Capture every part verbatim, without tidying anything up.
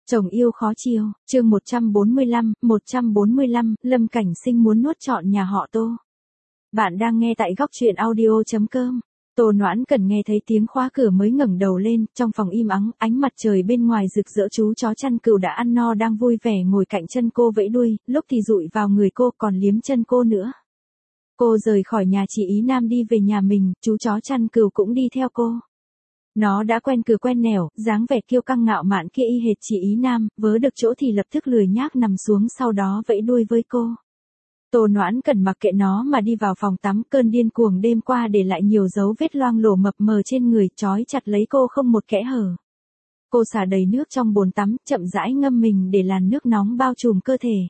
Chồng yêu khó chiều, chương một trăm bốn mươi lăm, một trăm bốn mươi lăm, Lâm Cảnh Sinh muốn nuốt trọn nhà họ Tô. Bạn đang nghe tại góc truyện audio.com. Tô Noãn Cần nghe thấy tiếng khóa cửa mới ngẩng đầu lên, trong phòng im ắng, ánh mặt trời bên ngoài rực rỡ, chú chó chăn cừu đã ăn no đang vui vẻ ngồi cạnh chân cô vẫy đuôi, lúc thì dụi vào người cô còn liếm chân cô nữa. Cô rời khỏi nhà chị Ý Nam đi về nhà mình, chú chó chăn cừu cũng đi theo cô. Nó đã quen cửa quen nẻo, dáng vẻ kiêu căng ngạo mạn kia y hệt chị Ý Nam, vớ được chỗ thì lập tức lười nhác nằm xuống sau đó vẫy đuôi với cô. Tô Noãn Cần mặc kệ nó mà đi vào phòng tắm, cơn điên cuồng đêm qua để lại nhiều dấu vết loang lổ mập mờ trên người, trói chặt lấy cô không một kẽ hở. Cô xả đầy nước trong bồn tắm, chậm rãi ngâm mình để làn nước nóng bao trùm cơ thể.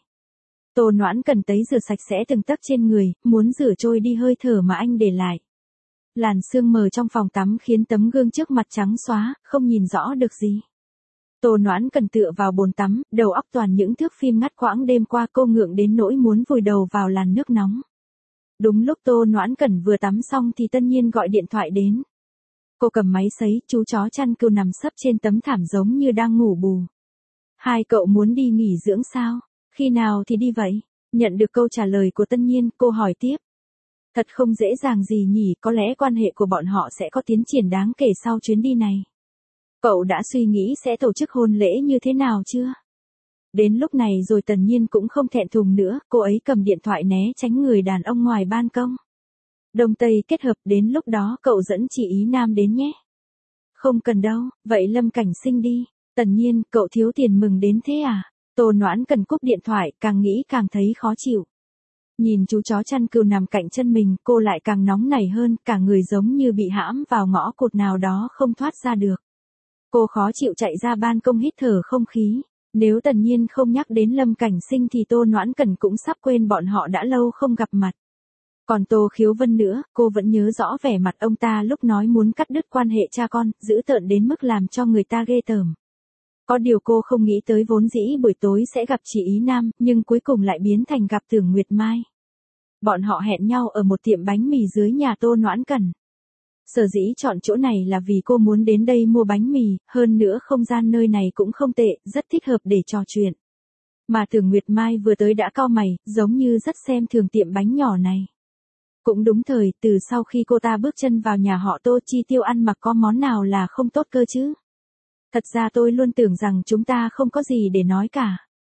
Tô Noãn Cần tấy rửa sạch sẽ từng tấc trên người, muốn rửa trôi đi hơi thở mà anh để lại. Làn sương mờ trong phòng tắm khiến tấm gương trước mặt trắng xóa, không nhìn rõ được gì. Tô Noãn Cần tựa vào bồn tắm, đầu óc toàn những thước phim ngắt quãng đêm qua, cô ngượng đến nỗi muốn vùi đầu vào làn nước nóng. Đúng lúc Tô Noãn Cần vừa tắm xong thì Tân Nhiên gọi điện thoại đến. Cô cầm máy sấy, chú chó chăn cừu nằm sấp trên tấm thảm giống như đang ngủ bù. Hai cậu muốn đi nghỉ dưỡng sao? Khi nào thì đi vậy? Nhận được câu trả lời của Tân Nhiên, cô hỏi tiếp. Thật không dễ dàng gì nhỉ, có lẽ quan hệ của bọn họ sẽ có tiến triển đáng kể sau chuyến đi này. Cậu đã suy nghĩ sẽ tổ chức hôn lễ như thế nào chưa? Đến lúc này rồi Tân Nhiên cũng không thẹn thùng nữa, cô ấy cầm điện thoại né tránh người đàn ông ngoài ban công. Đông Tây kết hợp, đến lúc đó cậu dẫn chị Ý Nam đến nhé. Không cần đâu, vậy Lâm Cảnh Sinh đi. Tân Nhiên, cậu thiếu tiền mừng đến thế à? Tô Noãn Cần cúp điện thoại, càng nghĩ càng thấy khó chịu. Nhìn chú chó chăn cừu nằm cạnh chân mình, cô lại càng nóng nảy hơn, cả người giống như bị hãm vào ngõ cụt nào đó không thoát ra được. Cô khó chịu chạy ra ban công hít thở không khí. Nếu Tân Nhiên không nhắc đến Lâm Cảnh Sinh thì Tô Noãn Cần cũng sắp quên bọn họ đã lâu không gặp mặt. Còn Tô Khiếu Vân nữa, cô vẫn nhớ rõ vẻ mặt ông ta lúc nói muốn cắt đứt quan hệ cha con, dữ tợn đến mức làm cho người ta ghê tởm. Có điều cô không nghĩ tới vốn dĩ buổi tối sẽ gặp chị Ý Nam, nhưng cuối cùng lại biến thành gặp Tưởng Nguyệt Mai. Bọn họ hẹn nhau ở một tiệm bánh mì dưới nhà Tô Noãn Cần. Sở dĩ chọn chỗ này là vì cô muốn đến đây mua bánh mì, hơn nữa không gian nơi này cũng không tệ, rất thích hợp để trò chuyện. Mà Tưởng Nguyệt Mai vừa tới đã cau mày, giống như rất xem thường tiệm bánh nhỏ này. Cũng đúng thời, từ sau khi cô ta bước chân vào nhà họ Tô, chi tiêu ăn mặc có món nào là không tốt cơ chứ? Thật ra tôi luôn tưởng rằng chúng ta không có gì để nói cả.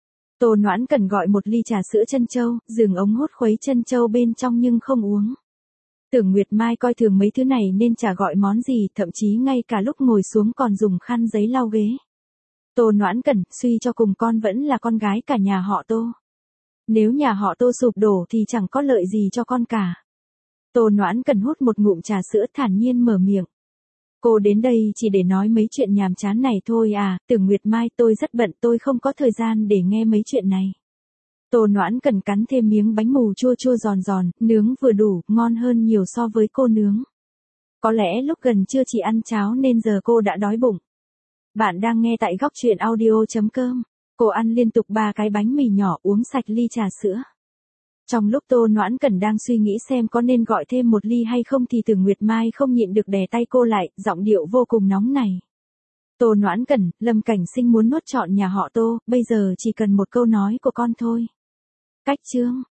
Tô Noãn Cần gọi một ly trà sữa trân châu, dừng ống hút khuấy trân châu bên trong nhưng không uống. Tưởng Nguyệt Mai coi thường mấy thứ này nên chả gọi món gì, thậm chí ngay cả lúc ngồi xuống còn dùng khăn giấy lau ghế. Tô Noãn Cần, suy cho cùng con vẫn là con gái cả nhà họ Tô. Nếu nhà họ Tô sụp đổ thì chẳng có lợi gì cho con cả. Tô Noãn Cần hút một ngụm trà sữa thản nhiên mở miệng. Cô đến đây chỉ để nói mấy chuyện nhàm chán này thôi à, Tưởng Nguyệt Mai, tôi rất bận, tôi không có thời gian để nghe mấy chuyện này. Tô Noãn Cần cắn thêm miếng bánh mù chua chua giòn giòn, nướng vừa đủ, ngon hơn nhiều so với cô nướng. Có lẽ lúc gần trưa chỉ ăn cháo nên giờ cô đã đói bụng. Bạn đang nghe tại góc truyện audio.com. Cô ăn liên tục ba cái bánh mì nhỏ, uống sạch ly trà sữa. Trong lúc Tô Noãn Cần đang suy nghĩ xem có nên gọi thêm một ly hay không thì Tưởng Nguyệt Mai không nhịn được đè tay cô lại, giọng điệu vô cùng nóng này. Tô Noãn Cần, Lâm Cảnh Sinh muốn nuốt trọn nhà họ Tô, bây giờ chỉ cần một câu nói của con thôi. Cách chương.